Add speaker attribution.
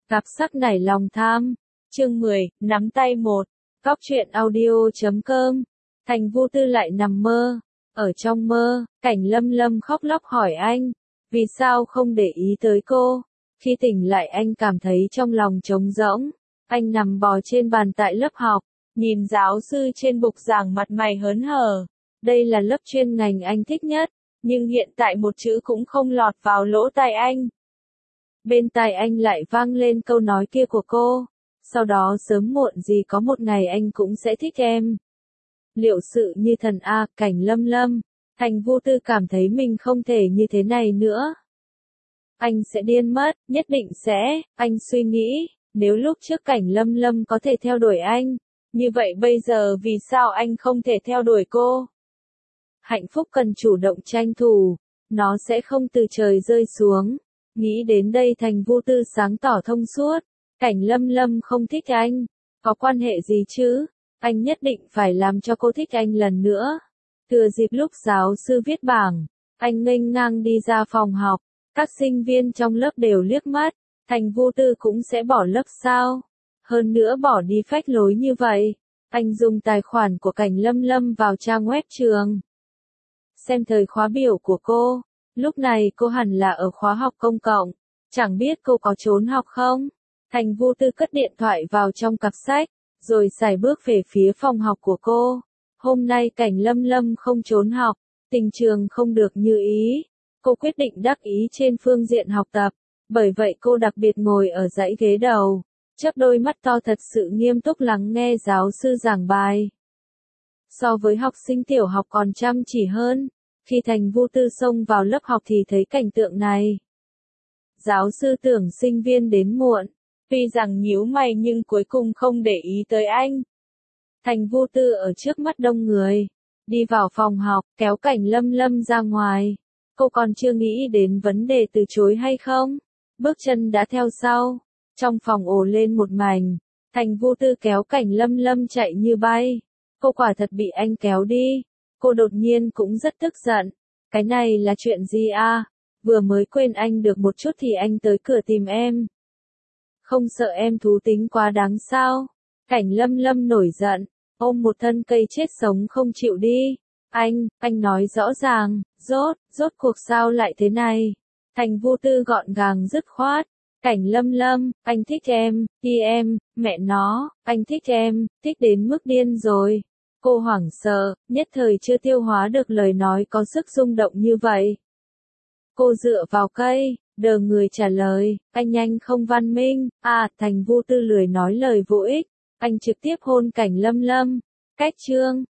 Speaker 1: Cặp sắc nảy lòng tham. Chương 10, nắm tay một. Cóc truyện audio.com. Thành Vô Tư lại nằm mơ. Ở trong mơ, Cảnh Lâm Lâm khóc lóc hỏi anh, vì sao không để ý tới cô. Khi tỉnh lại anh cảm thấy trong lòng trống rỗng. Anh nằm bò trên bàn tại lớp học, nhìn giáo sư trên bục giảng mặt mày hớn hở. Đây là lớp chuyên ngành anh thích nhất, nhưng hiện tại một chữ cũng không lọt vào lỗ tai anh. Bên tai anh lại vang lên câu nói kia của cô. Sau đó sớm muộn gì có một ngày anh cũng sẽ thích em. Liệu sự như thần a, Cảnh Lâm Lâm. Thành Vô Tư cảm thấy mình không thể như thế này nữa. Anh sẽ điên mất, nhất định sẽ, anh suy nghĩ, nếu lúc trước Cảnh Lâm Lâm có thể theo đuổi anh, như vậy bây giờ vì sao anh không thể theo đuổi cô? Hạnh phúc cần chủ động tranh thủ, nó sẽ không từ trời rơi xuống. Nghĩ đến đây Thành Vô Tư sáng tỏ thông suốt. Cảnh Lâm Lâm không thích anh, có quan hệ gì chứ? Anh nhất định phải làm cho cô thích anh lần nữa. Thừa dịp lúc giáo sư viết bảng, anh nghênh ngang đi ra phòng học. Các sinh viên trong lớp đều liếc mắt. Thành Vô Tư cũng sẽ bỏ lớp sao? Hơn nữa bỏ đi phách lối như vậy. Anh dùng tài khoản của Cảnh Lâm Lâm vào trang web trường. Xem thời khóa biểu của cô. Lúc này cô hẳn là ở khóa học công cộng. Chẳng biết cô có trốn học không? Thành Vô Tư cất điện thoại vào trong cặp sách, rồi sải bước về phía phòng học của cô. Hôm nay Cảnh Lâm Lâm không trốn học, tình trường không được như ý. Cô quyết định đắc ý trên phương diện học tập, bởi vậy cô đặc biệt ngồi ở dãy ghế đầu, chớp đôi mắt to thật sự nghiêm túc lắng nghe giáo sư giảng bài. So với học sinh tiểu học còn chăm chỉ hơn, khi Thành Vô Tư xông vào lớp học thì thấy cảnh tượng này. Giáo sư tưởng sinh viên đến muộn, tuy rằng nhíu mày nhưng cuối cùng không để ý tới anh. Thành Vô Tư ở trước mắt đông người, đi vào phòng học, kéo Cảnh Lâm Lâm ra ngoài. Cô còn chưa nghĩ đến vấn đề từ chối hay không, bước chân đã theo sau. Trong phòng ồ lên một mảnh, Thành Vô Tư kéo Cảnh Lâm Lâm chạy như bay. Cô quả thật bị anh kéo đi. Cô đột nhiên cũng rất tức giận. Cái này là chuyện gì a? Vừa mới quên anh được một chút thì anh tới cửa tìm em. Không sợ em thú tính quá đáng sao? Cảnh Lâm Lâm nổi giận, ôm một thân cây chết sống không chịu đi. Anh nói rõ ràng, rốt cuộc sao lại thế này? Thành Vô Tư gọn gàng dứt khoát. Cảnh Lâm Lâm, anh thích em, mẹ nó, anh thích em, thích đến mức điên rồi. Cô hoảng sợ, nhất thời chưa tiêu hóa được lời nói có sức rung động như vậy. Cô dựa vào cây, đờ người trả lời, anh không văn minh. Thành Vô Tư lười nói lời vô ích, anh trực tiếp hôn Cảnh Lâm Lâm. Cách chương